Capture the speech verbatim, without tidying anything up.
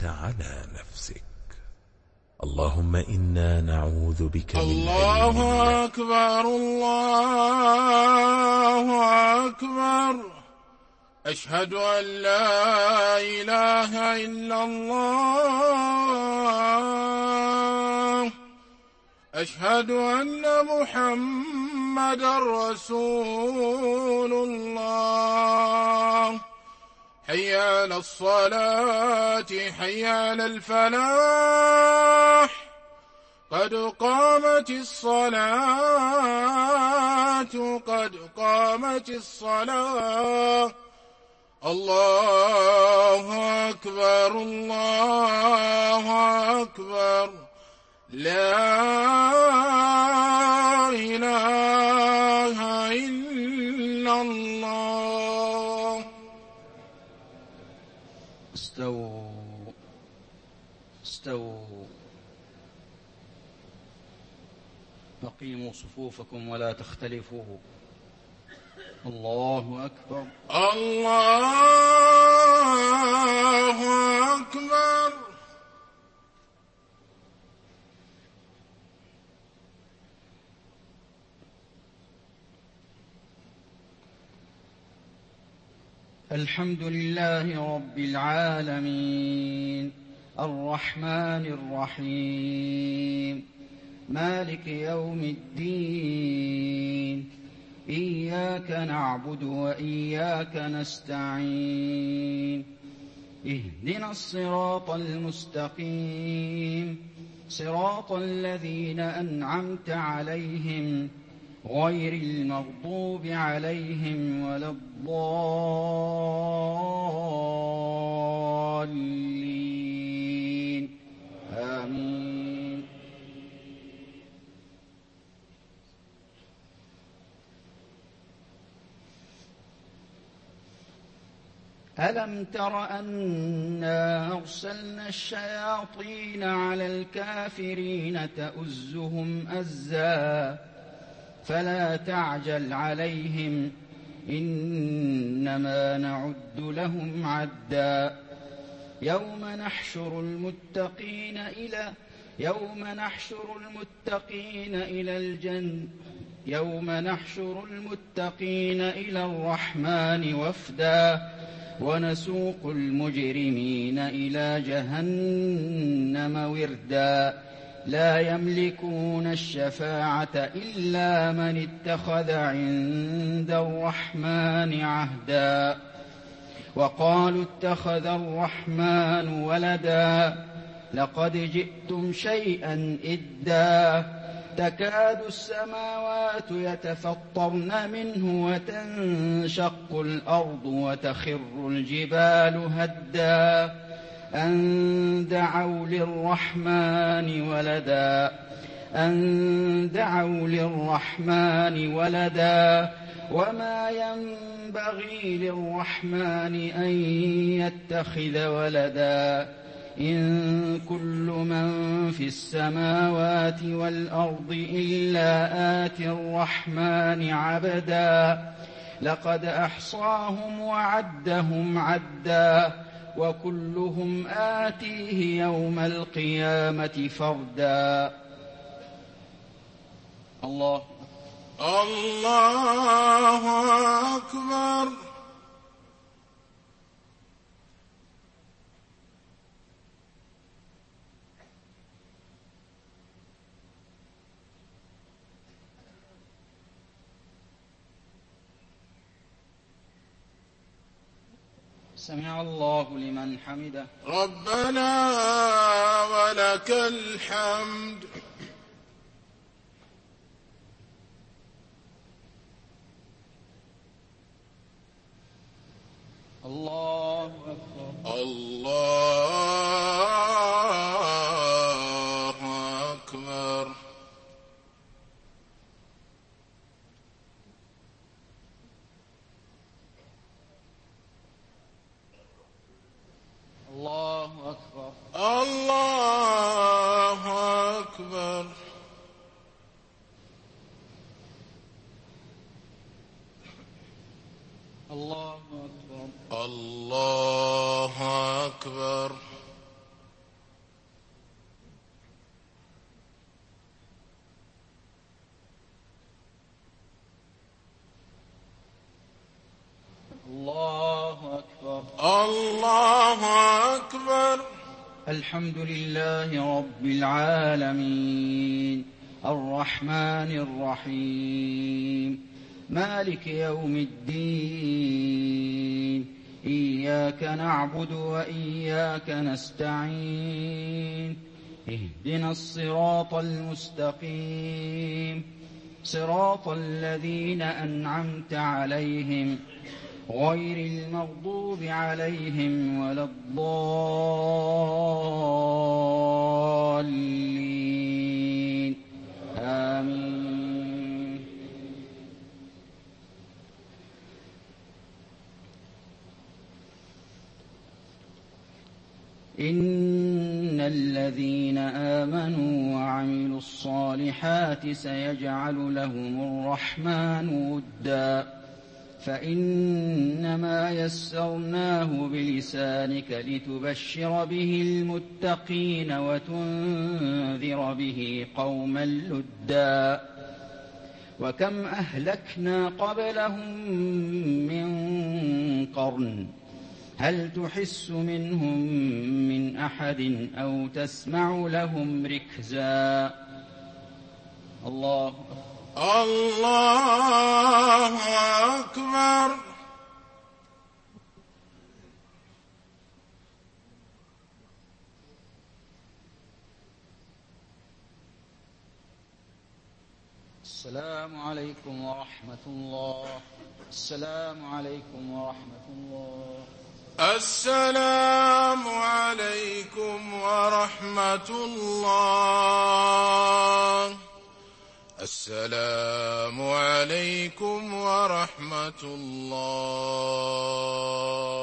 أنت على نفسك. اللهم إنا نعوذ بك من الله أكبر الله أكبر. أشهد أن لا إله إلا الله. أشهد أن محمدا رسول الله. حي على الصلاة حي على الفلاح. قد قامت الصلاة قد قامت الصلاة. الله أكبر الله أكبر. لا إله إلا الله. استووا استووا أقيموا صفوفكم ولا تختلفوا. الله أكبر الله أكبر. الحمد لله رب العالمين الرحمن الرحيم مالك يوم الدين. إياك نعبد وإياك نستعين. اهدنا الصراط المستقيم صراط الذين أنعمت عليهم غير المغضوب عليهم ولا الضالين. آمين. ألم تر أنا أرسلنا الشياطين على الكافرين تؤزهم أزا فلا تعجل عليهم إنما نعد لهم عدا. يوم نحشر المتقين إلى يوم نحشر المتقين إلى الجنة يوم نحشر المتقين إلى الرحمن وفدا ونسوق المجرمين إلى جهنم وردا. لا يملكون الشفاعة إلا من اتخذ عند الرحمن عهدا. وقالوا اتخذ الرحمن ولدا لقد جئتم شيئا إدا. تكاد السماوات يتفطرن منه وتنشق الأرض وتخر الجبال هدا أن دعوا للرحمن ولدا أن دعوا للرحمن ولدا وما ينبغي للرحمن أن يتخذ ولدا. إن كل من في السماوات والأرض إلا آتي الرحمن عبدا. لقد أحصاهم وعدهم عدا وكلهم آتيه يوم القيامة فردا. الله الله أكبر. سمع الله لمن حمده. ربنا ولك الحمد. الله أكبر الله أكبر. الله أكبر الله أكبر. الله أكبر الله أكبر. الحمد لله رب العالمين الرحمن الرحيم مالك يوم الدين إياك نعبد وإياك نستعين اهدنا الصراط المستقيم صراط الذين أنعمت عليهم غير المغضوب عليهم ولا الضالين آمين. إن الذين آمنوا وعملوا الصالحات سيجعل لهم الرحمن ودا فإنما يسرناه بلسانك لتبشر به المتقين وتنذر به قوما لدا وكم أهلكنا قبلهم من قرن هل تحس منهم من أحد أو تسمع لهم ركزا. الله الله أكبر. السلام عليكم ورحمة الله. السلام عليكم ورحمة الله. السلام عليكم ورحمة الله. السلام عليكم ورحمة الله.